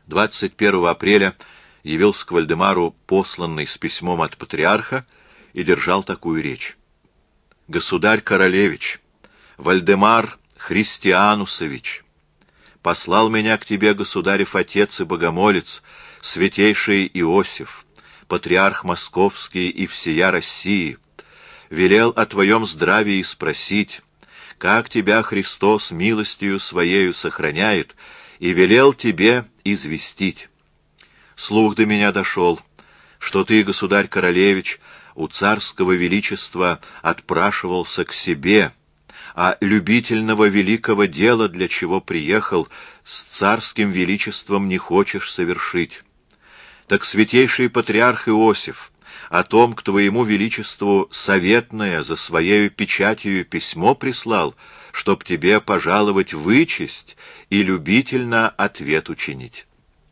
21 апреля явился к Вальдемару посланный с письмом от патриарха и держал такую речь. «Государь-королевич, Вальдемар Христианусович, послал меня к тебе, государев отец и богомолец, святейший Иосиф, патриарх московский и всея России, велел о твоем здравии спросить, как тебя Христос милостью своею сохраняет, и велел тебе известить. Слух до меня дошел, что ты, государь-королевич, у царского величества отпрашивался к себе, а любительного великого дела, для чего приехал, с царским величеством не хочешь совершить. Так святейший патриарх Иосиф о том к твоему величеству советное за своею печатью письмо прислал, чтоб тебе пожаловать вычесть и любительно ответ учинить».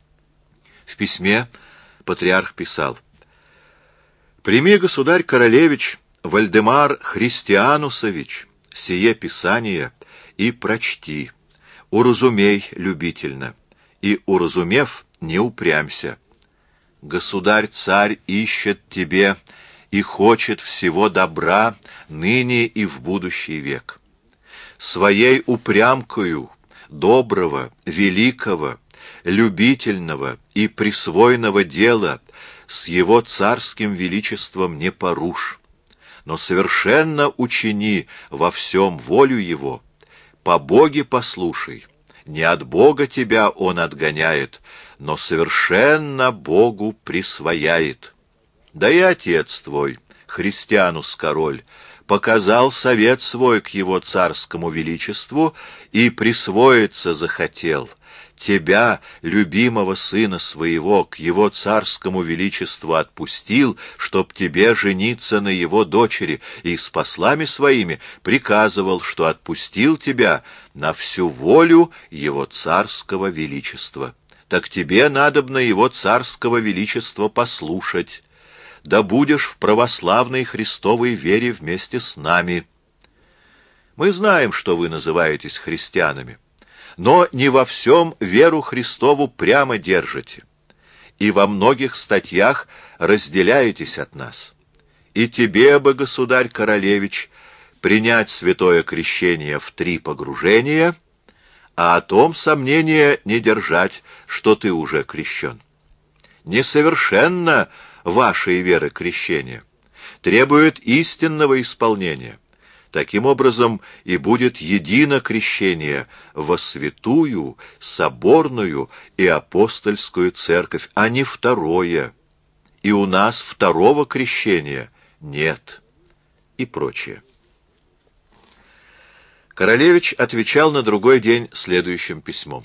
В письме патриарх писал: «Прими, государь-королевич, Вальдемар Христианусович, сие писание и прочти, уразумей любительно, и, уразумев, не упрямься. Государь-царь ищет тебе и хочет всего добра ныне и в будущий век. Своей упрямкою доброго, великого, любительного и присвоенного дела с его царским величеством не порушь, но совершенно учини во всем волю его, по Боге послушай, не от Бога тебя он отгоняет, но совершенно Богу присвояет. Да и отец твой, Христианус-король, показал совет свой к его царскому величеству и присвоиться захотел. Тебя, любимого сына своего, к его царскому величеству отпустил, чтоб тебе жениться на его дочери, и с послами своими приказывал, что отпустил тебя на всю волю его царского величества. Так тебе надобно его царского величества послушать, да будешь в православной Христовой вере вместе с нами. Мы знаем, что вы называетесь христианами, но не во всем веру Христову прямо держите, и во многих статьях разделяетесь от нас. И тебе бы, государь-королевич, принять святое крещение в 3 погружения, а о том сомнения не держать, что ты уже крещен. Несовершенно вашей веры крещения, требует истинного исполнения. Таким образом и будет едино крещение во святую, соборную и апостольскую церковь, а не второе. И у нас второго крещения нет. И прочее. Королевич отвечал на другой день следующим письмом.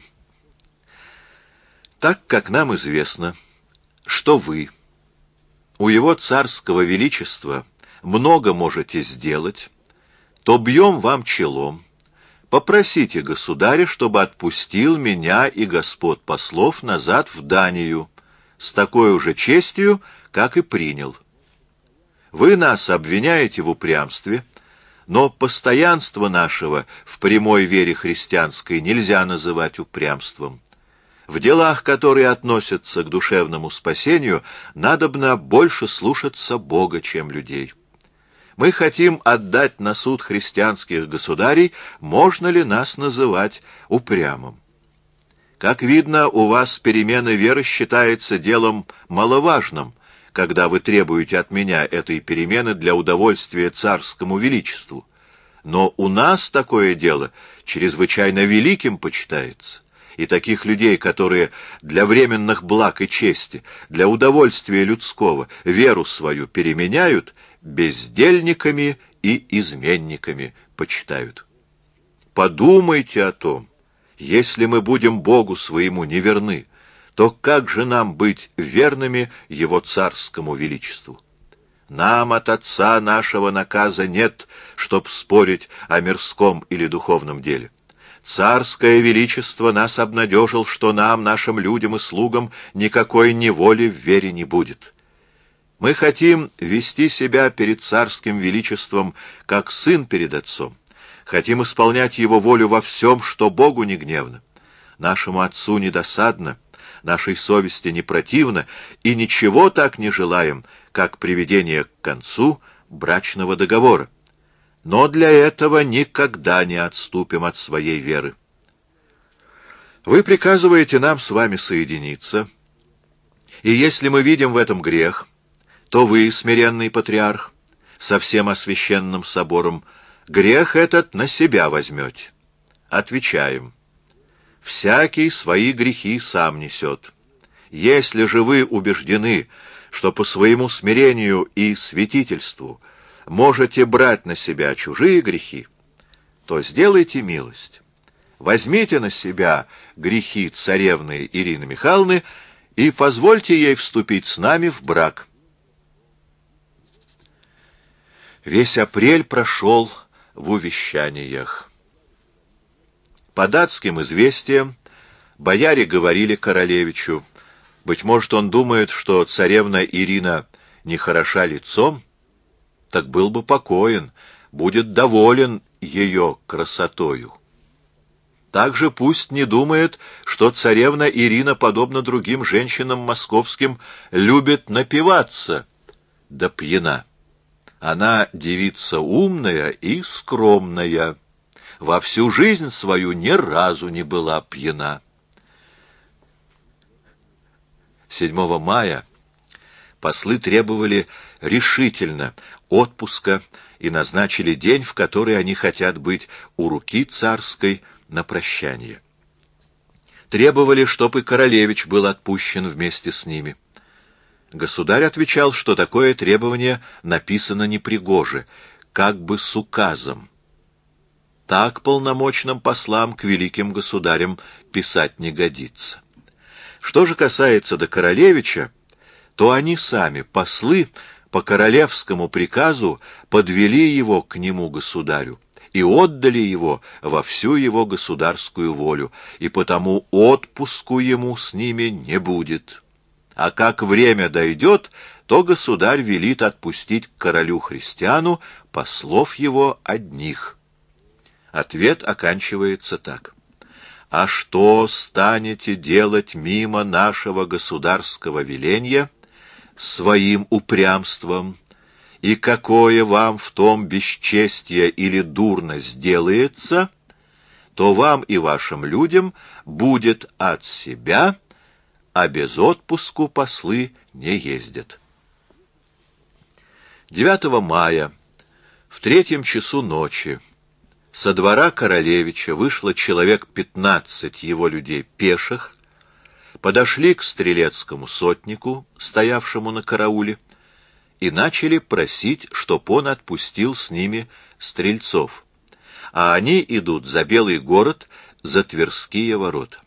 «Так как нам известно, что вы у его царского величества много можете сделать, то бьем вам челом, попросите государя, чтобы отпустил меня и господ послов назад в Данию с такой же честью, как и принял. Вы нас обвиняете в упрямстве, но постоянство нашего в прямой вере христианской нельзя называть упрямством. В делах, которые относятся к душевному спасению, надобно больше слушаться Бога, чем людей. Мы хотим отдать на суд христианских государей, можно ли нас называть упрямым. Как видно, у вас перемена веры считается делом маловажным, когда вы требуете от меня этой перемены для удовольствия царскому величеству. Но у нас такое дело чрезвычайно великим почитается, и таких людей, которые для временных благ и чести, для удовольствия людского веру свою переменяют, бездельниками и изменниками почитают. Подумайте о том, если мы будем Богу своему неверны, то как же нам быть верными Его царскому величеству? Нам от Отца нашего наказа нет, чтоб спорить о мирском или духовном деле. Царское величество нас обнадежил, что нам, нашим людям и слугам, никакой неволи в вере не будет. Мы хотим вести себя перед царским величеством, как сын перед отцом. Хотим исполнять его волю во всем, что Богу не гневно. Нашему отцу недосадно, нашей совести не противно, и ничего так не желаем, как приведение к концу брачного договора. Но для этого никогда не отступим от своей веры. Вы приказываете нам с вами соединиться, и если мы видим в этом грех, то вы, смиренный патриарх, со всем освященным собором, грех этот на себя возьмете. Отвечаем: всякий свои грехи сам несет. Если же вы убеждены, что по своему смирению и святительству можете брать на себя чужие грехи, то сделайте милость. Возьмите на себя грехи царевны Ирины Михайловны и позвольте ей вступить с нами в брак. Весь апрель прошел в увещаниях. По датским известиям бояре говорили королевичу: быть может, он думает, что царевна Ирина не хороша лицом, так был бы покоен, будет доволен ее красотою. Также пусть не думает, что царевна Ирина, подобно другим женщинам московским, любит напиваться да пьяна. Она девица умная и скромная, во всю жизнь свою ни разу не была пьяна. 7 мая послы требовали решительно отпуска и назначили день, в который они хотят быть у руки царской на прощание. Требовали, чтобы королевич был отпущен вместе с ними. Государь отвечал, что такое требование написано непригоже, как бы с указом. Так полномочным послам к великим государям писать не годится. Что же касается до королевича, то они сами, послы, по королевскому приказу подвели его к нему государю и отдали его во всю его государскую волю, и потому отпуску ему с ними не будет. А как время дойдет, то государь велит отпустить к королю Христиану послов его одних. Ответ оканчивается так: «А что станете делать мимо нашего государского веления своим упрямством, и какое вам в том бесчестие или дурно сделается, то вам и вашим людям будет от себя, а без отпуску послы не ездят». 9 мая в 3 часу ночи со двора королевича вышло человек 15 его людей пеших, подошли к стрелецкому сотнику, стоявшему на карауле, и начали просить, чтоб он отпустил с ними стрельцов, а они идут за Белый город, за Тверские ворота.